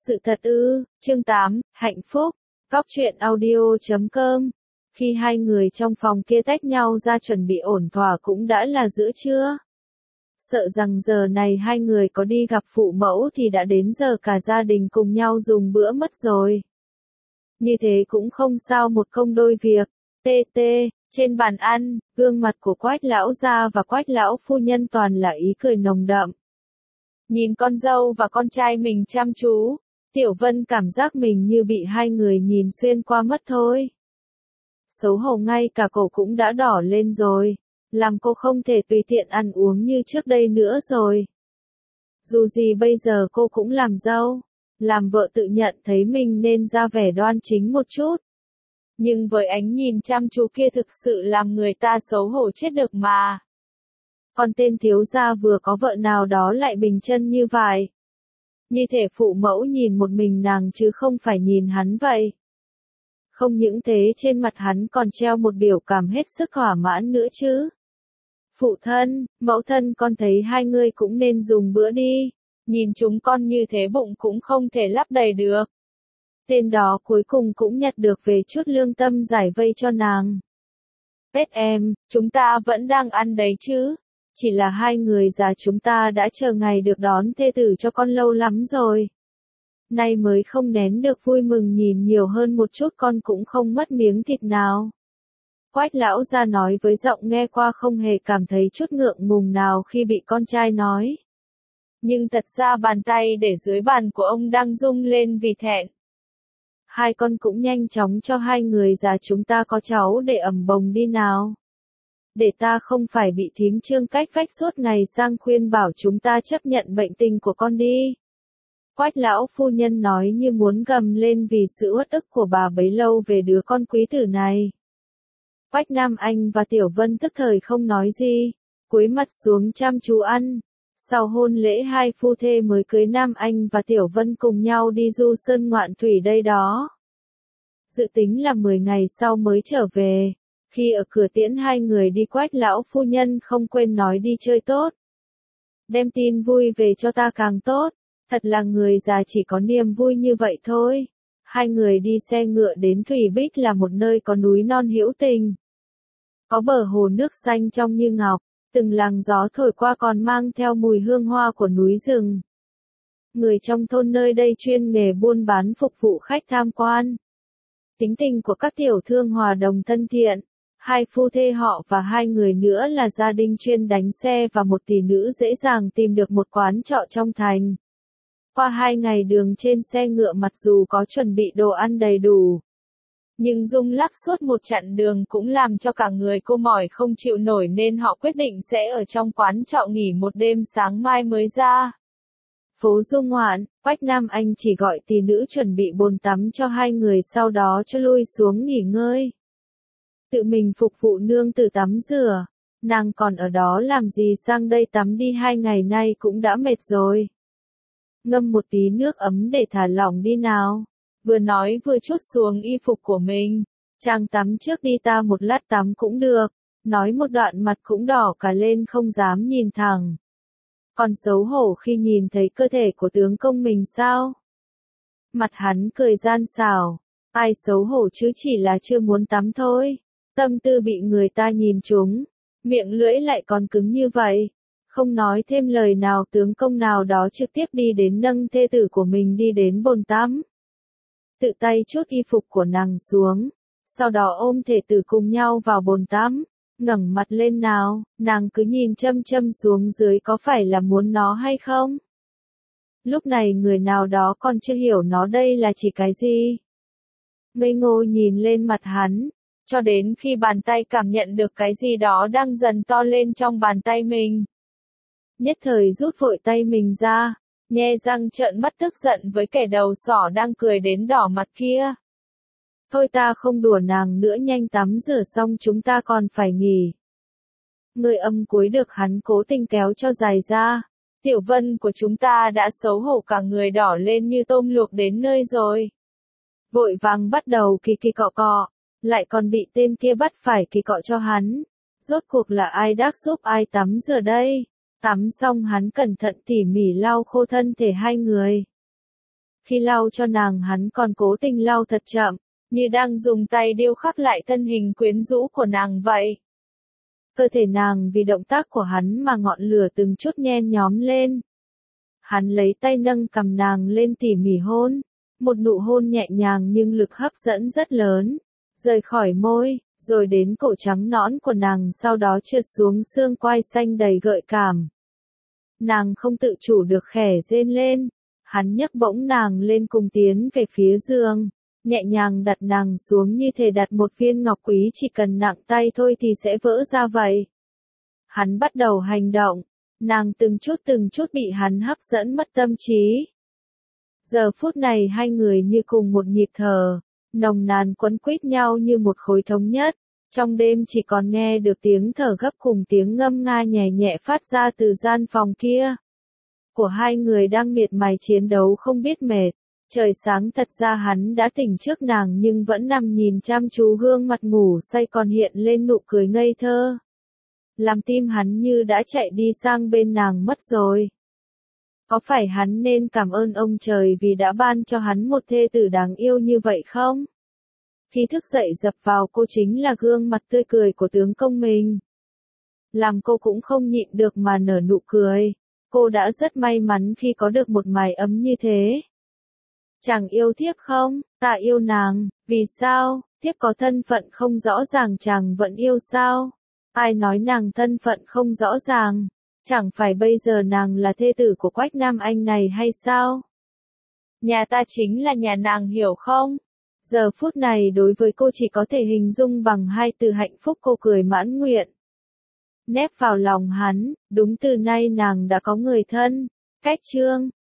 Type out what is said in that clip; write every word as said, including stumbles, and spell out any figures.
Sự thật ư, chương tám, hạnh phúc, góc truyện audio chấm com. Khi hai người trong phòng kia tách nhau ra chuẩn bị ổn thỏa cũng đã là giữa trưa. Sợ rằng giờ này hai người có đi gặp phụ mẫu thì đã đến giờ cả gia đình cùng nhau dùng bữa mất rồi. Như thế cũng không sao, một công đôi việc. tê tê, trên bàn ăn, gương mặt của Quách lão gia và Quách lão phu nhân toàn là ý cười nồng đậm. Nhìn con dâu và con trai mình chăm chú, Tiểu Vân cảm giác mình như bị hai người nhìn xuyên qua mất thôi. Xấu hổ ngay cả cổ cũng đã đỏ lên rồi, làm cô không thể tùy tiện ăn uống như trước đây nữa rồi. Dù gì bây giờ cô cũng làm dâu, làm vợ tự nhận thấy mình nên ra vẻ đoan chính một chút. Nhưng với ánh nhìn chăm chú kia thực sự làm người ta xấu hổ chết được mà. Còn tên thiếu gia vừa có vợ nào đó lại bình chân như vậy. Như thể phụ mẫu nhìn một mình nàng chứ không phải nhìn hắn vậy. Không những thế, trên mặt hắn còn treo một biểu cảm hết sức thỏa mãn nữa chứ. Phụ thân, mẫu thân, con thấy hai người cũng nên dùng bữa đi. Nhìn chúng con như thế bụng cũng không thể lấp đầy được. Tên đó cuối cùng cũng nhặt được về chút lương tâm giải vây cho nàng. Bết em, chúng ta vẫn đang ăn đấy chứ. Chỉ là hai người già chúng ta đã chờ ngày được đón thê tử cho con lâu lắm rồi. Nay mới không nén được vui mừng nhìn nhiều hơn một chút, con cũng không mất miếng thịt nào. Quách lão gia nói với giọng nghe qua không hề cảm thấy chút ngượng ngùng nào khi bị con trai nói. Nhưng thật ra bàn tay để dưới bàn của ông đang rung lên vì thẹn. Hai con cũng nhanh chóng cho hai người già chúng ta có cháu để ẩm bồng đi nào. Để ta không phải bị thím Trương cách vách suốt ngày sang khuyên bảo chúng ta chấp nhận bệnh tình của con đi. Quách lão phu nhân nói như muốn gầm lên vì sự uất ức của bà bấy lâu về đứa con quý tử này. Quách Nam Anh và Tiểu Vân tức thời không nói gì, cúi mặt xuống chăm chú ăn. Sau hôn lễ hai phu thê mới cưới, Nam Anh và Tiểu Vân cùng nhau đi du sơn ngoạn thủy đây đó. Dự tính là mười ngày sau mới trở về. Khi ở cửa tiễn hai người đi, Quách lão phu nhân không quên nói đi chơi tốt. Đem tin vui về cho ta càng tốt. Thật là người già chỉ có niềm vui như vậy thôi. Hai người đi xe ngựa đến Thủy Bích, là một nơi có núi non hữu tình. Có bờ hồ nước xanh trong như ngọc, từng làn gió thổi qua còn mang theo mùi hương hoa của núi rừng. Người trong thôn nơi đây chuyên nghề buôn bán phục vụ khách tham quan. Tính tình của các tiểu thương hòa đồng thân thiện. Hai phu thê họ và hai người nữa là gia đình chuyên đánh xe và một tỷ nữ dễ dàng tìm được một quán trọ trong thành. Qua hai ngày đường trên xe ngựa, mặc dù có chuẩn bị đồ ăn đầy đủ, nhưng rung lắc suốt một chặng đường cũng làm cho cả người cô mỏi không chịu nổi, nên họ quyết định sẽ ở trong quán trọ nghỉ một đêm, sáng mai mới ra phố du ngoạn. Quách Nam Anh chỉ gọi tỷ nữ chuẩn bị bồn tắm cho hai người, sau đó cho lui xuống nghỉ ngơi. Tự mình phục vụ nương tử tắm rửa. Nàng còn ở đó làm gì, sang đây tắm đi, hai ngày nay cũng đã mệt rồi. Ngâm một tí nước ấm để thả lỏng đi nào. Vừa nói vừa trút xuống y phục của mình. Chàng tắm trước đi, ta một lát tắm cũng được. Nói một đoạn mặt cũng đỏ cả lên, không dám nhìn thẳng. Còn xấu hổ khi nhìn thấy cơ thể của tướng công mình sao? Mặt hắn cười gian xảo. Ai xấu hổ chứ, chỉ là chưa muốn tắm thôi. Tâm tư bị người ta nhìn trúng. Miệng lưỡi lại còn cứng như vậy. Không nói thêm lời nào, tướng công nào đó trực tiếp đi đến nâng thê tử của mình đi đến bồn tắm. Tự tay trút y phục của nàng xuống. Sau đó ôm thê tử cùng nhau vào bồn tắm. Ngẩng mặt lên nào, nàng cứ nhìn chăm chăm xuống dưới, có phải là muốn nó hay không? Lúc này người nào đó còn chưa hiểu nó đây là chỉ cái gì. Ngây ngô nhìn lên mặt hắn, cho đến khi bàn tay cảm nhận được cái gì đó đang dần to lên trong bàn tay mình. Nhất thời rút vội tay mình ra, nhe răng trợn mắt tức giận với kẻ đầu sỏ đang cười đến đỏ mặt kia. Thôi ta không đùa nàng nữa, nhanh tắm rửa xong chúng ta còn phải nghỉ. Người âm cuối được hắn cố tình kéo cho dài ra. Tiểu Vân của chúng ta đã xấu hổ cả người đỏ lên như tôm luộc đến nơi rồi. Vội vàng bắt đầu kỳ kỳ cọ cọ, lại còn bị tên kia bắt phải kỳ cọ cho hắn. Rốt cuộc là ai đắc giúp ai tắm rửa đây? Tắm xong hắn cẩn thận tỉ mỉ lau khô thân thể hai người. Khi lau cho nàng hắn còn cố tình lau thật chậm, như đang dùng tay điêu khắc lại thân hình quyến rũ của nàng vậy. Cơ thể nàng vì động tác của hắn mà ngọn lửa từng chút nhen nhóm lên. Hắn lấy tay nâng cằm nàng lên tỉ mỉ hôn, một nụ hôn nhẹ nhàng nhưng lực hấp dẫn rất lớn, rời khỏi môi, rồi đến cổ trắng nõn của nàng sau đó trượt xuống xương quai xanh đầy gợi cảm. Nàng không tự chủ được khẽ rên lên, hắn nhấc bổng nàng lên cùng tiến về phía giường, nhẹ nhàng đặt nàng xuống như thể đặt một viên ngọc quý chỉ cần nặng tay thôi thì sẽ vỡ ra vậy. Hắn bắt đầu hành động, nàng từng chút từng chút bị hắn hấp dẫn mất tâm trí. Giờ phút này hai người như cùng một nhịp thở, nồng nàn quấn quýt nhau như một khối thống nhất. Trong đêm chỉ còn nghe được tiếng thở gấp cùng tiếng ngâm nga nhẹ nhẹ phát ra từ gian phòng kia. Của hai người đang miệt mài chiến đấu không biết mệt. Trời sáng thật ra hắn đã tỉnh trước nàng nhưng vẫn nằm nhìn chăm chú gương mặt ngủ say còn hiện lên nụ cười ngây thơ. Làm tim hắn như đã chạy đi sang bên nàng mất rồi. Có phải hắn nên cảm ơn ông trời vì đã ban cho hắn một thê tử đáng yêu như vậy không? Khi thức dậy dập vào cô chính là gương mặt tươi cười của tướng công mình. Làm cô cũng không nhịn được mà nở nụ cười. Cô đã rất may mắn khi có được một mái ấm như thế. Chàng yêu thiếp không? Ta yêu nàng. Vì sao? Thiếp có thân phận không rõ ràng chàng vẫn yêu sao? Ai nói nàng thân phận không rõ ràng? Chẳng phải bây giờ nàng là thê tử của Quách Nam Anh này hay sao? Nhà ta chính là nhà nàng hiểu không? Giờ phút này đối với cô chỉ có thể hình dung bằng hai từ hạnh phúc. Cô cười mãn nguyện. Nép vào lòng hắn, đúng từ nay nàng đã có người thân. Cách chương